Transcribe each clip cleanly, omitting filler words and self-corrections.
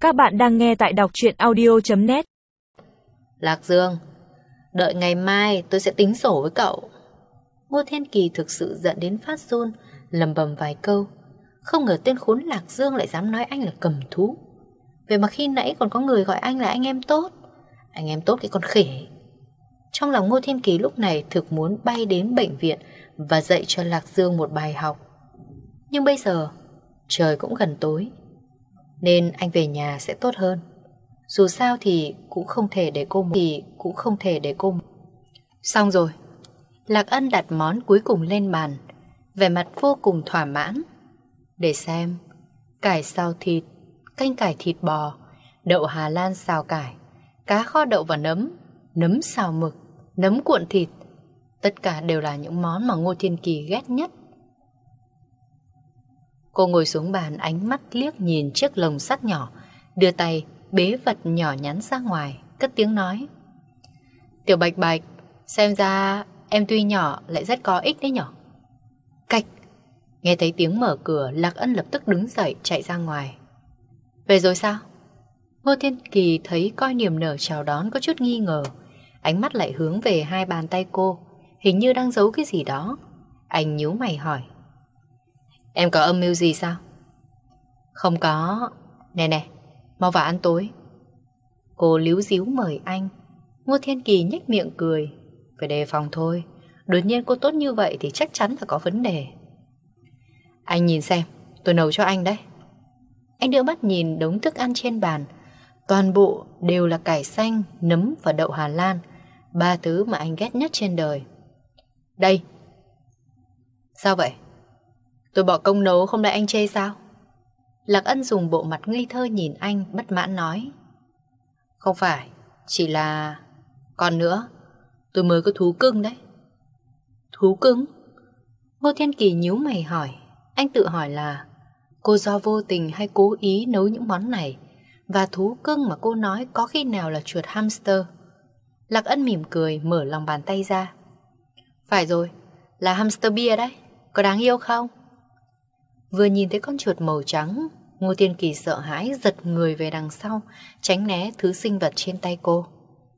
Các bạn đang nghe tại đọc truyện audio.net. Lạc Dương, đợi ngày mai tôi sẽ tính sổ với cậu. Ngô Thiên Kỳ thực sự giận đến phát run, lầm bầm vài câu. Không ngờ tên khốn Lạc Dương lại dám nói anh là cầm thú. Vậy mà khi nãy còn có người gọi anh là anh em tốt. Anh em tốt cái con khỉ. Trong lòng Ngô Thiên Kỳ lúc này thực muốn bay đến bệnh viện và dạy cho Lạc Dương một bài học. Nhưng bây giờ trời cũng gần tối, nên anh về nhà sẽ tốt hơn. Dù sao thì cũng không thể để cô Xong rồi. Lạc Ân đặt món cuối cùng lên bàn, vẻ mặt vô cùng thỏa mãn. Để xem, cải xào thịt, canh cải thịt bò, đậu Hà Lan xào cải, cá kho đậu và nấm, nấm xào mực, nấm cuộn thịt. Tất cả đều là những món mà Ngô Thiên Kỳ ghét nhất. Cô ngồi xuống bàn, ánh mắt liếc nhìn chiếc lồng sắt nhỏ, đưa tay bế vật nhỏ nhắn ra ngoài, cất tiếng nói: Tiểu Bạch Bạch, xem ra em tuy nhỏ lại rất có ích đấy nhỏ. Cạch. Nghe thấy tiếng mở cửa, Lạc Ân lập tức đứng dậy chạy ra ngoài. Về rồi sao? Ngô Thiên Kỳ thấy coi niềm nở chào đón có chút nghi ngờ, ánh mắt lại hướng về hai bàn tay cô, hình như đang giấu cái gì đó. Anh nhíu mày hỏi: Em có âm mưu gì sao? Không có. Nè, mau vào ăn tối. Cô líu díu mời anh. Ngô Thiên Kỳ nhếch miệng cười. Phải đề phòng thôi, đột nhiên cô tốt như vậy thì chắc chắn là có vấn đề. Anh nhìn xem, tôi nấu cho anh đấy. Anh đưa mắt nhìn đống thức ăn trên bàn. Toàn bộ đều là cải xanh, nấm và đậu Hà Lan, ba thứ mà anh ghét nhất trên đời. Đây. Sao vậy? Tôi bỏ công nấu không lại anh chê sao? Lạc Ân dùng bộ mặt ngây thơ nhìn anh, bất mãn nói: Không phải, chỉ là... Còn nữa, tôi mới có thú cưng đấy. Thú cưng? Ngô Thiên Kỳ nhíu mày hỏi. Anh tự hỏi là cô do vô tình hay cố ý nấu những món này, và thú cưng mà cô nói có khi nào là chuột hamster? Lạc Ân mỉm cười, mở lòng bàn tay ra. Phải rồi, là hamster bia đấy. Có đáng yêu không? Vừa nhìn thấy con chuột màu trắng, Ngô Thiên Kỳ sợ hãi giật người về đằng sau, tránh né thứ sinh vật trên tay cô.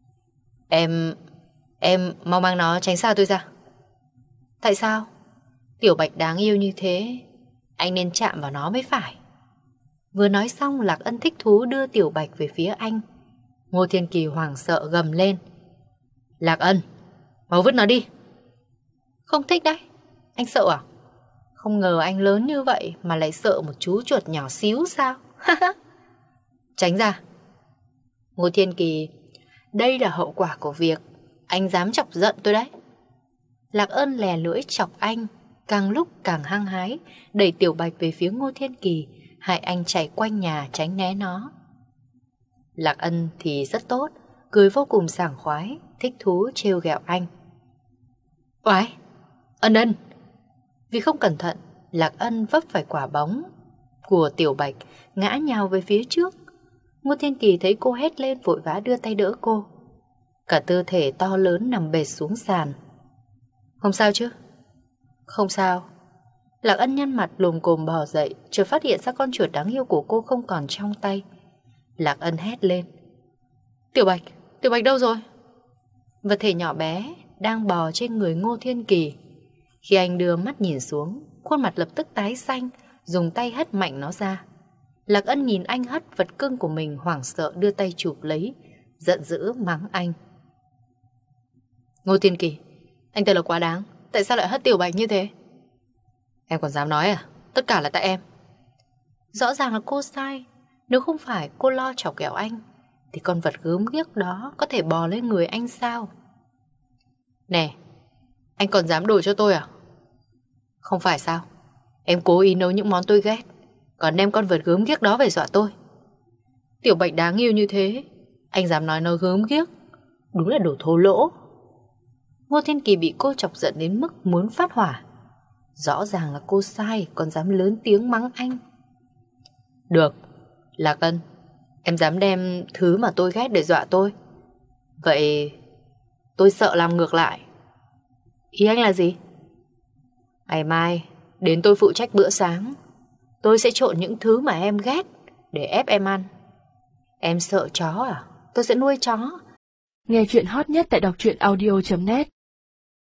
Em mau mang nó tránh xa tôi ra. Tại sao? Tiểu Bạch đáng yêu như thế, anh nên chạm vào nó mới phải. Vừa nói xong, Lạc Ân thích thú đưa Tiểu Bạch về phía anh. Ngô Thiên Kỳ hoảng sợ gầm lên: Lạc Ân, mau vứt nó đi. Không thích đấy. Anh sợ à? Không ngờ anh lớn như vậy mà lại sợ một chú chuột nhỏ xíu sao? Tránh ra. Ngô Thiên Kỳ, đây là hậu quả của việc anh dám chọc giận tôi đấy. Lạc Ân lè lưỡi chọc anh, càng lúc càng hăng hái, đẩy Tiểu Bạch về phía Ngô Thiên Kỳ, hại anh chạy quanh nhà tránh né nó. Lạc Ân thì rất tốt, cười vô cùng sảng khoái, thích thú trêu ghẹo anh. Oái, Ân. Vì không cẩn thận, Lạc Ân vấp phải quả bóng của Tiểu Bạch, ngã nhào về phía trước. Ngô Thiên Kỳ thấy cô hét lên, vội vã đưa tay đỡ cô. Cả tư thể to lớn nằm bệt xuống sàn. Không sao chứ? Không sao. Lạc Ân nhăn mặt lồm cồm bò dậy, chợt phát hiện ra con chuột đáng yêu của cô không còn trong tay. Lạc Ân hét lên: Tiểu Bạch đâu rồi? Vật thể nhỏ bé đang bò trên người Ngô Thiên Kỳ. Khi anh đưa mắt nhìn xuống, khuôn mặt lập tức tái xanh, dùng tay hất mạnh nó ra. Lạc Ân nhìn anh hất vật cưng của mình, hoảng sợ đưa tay chụp lấy, giận dữ mắng anh: Ngô Thiên Kỳ, anh thật là quá đáng. Tại sao lại hất Tiểu Bạch như thế? Em còn dám nói à? Tất cả là tại em. Rõ ràng là cô sai. Nếu không phải cô lo chọc ghẹo anh, thì con vật gớm ghiếc đó có thể bò lên người anh sao? Nè, anh còn dám đổ cho tôi à? Không phải sao? Em cố ý nấu những món tôi ghét, còn đem con vật gớm ghiếc đó về dọa tôi. Tiểu Bạch đáng yêu như thế, anh dám nói nó gớm ghiếc? Đúng là đồ thô lỗ. Ngô Thiên Kỳ bị cô chọc giận đến mức muốn phát hỏa. Rõ ràng là cô sai, còn dám lớn tiếng mắng anh. Được, Lạc Ân, em dám đem thứ mà tôi ghét để dọa tôi. Vậy tôi sợ làm ngược lại. Ý anh là gì? Ngày mai đến tôi phụ trách bữa sáng. Tôi sẽ trộn những thứ mà em ghét để ép em ăn. Em sợ chó à? Tôi sẽ nuôi chó. Nghe chuyện hot nhất tại đọc truyện audio.net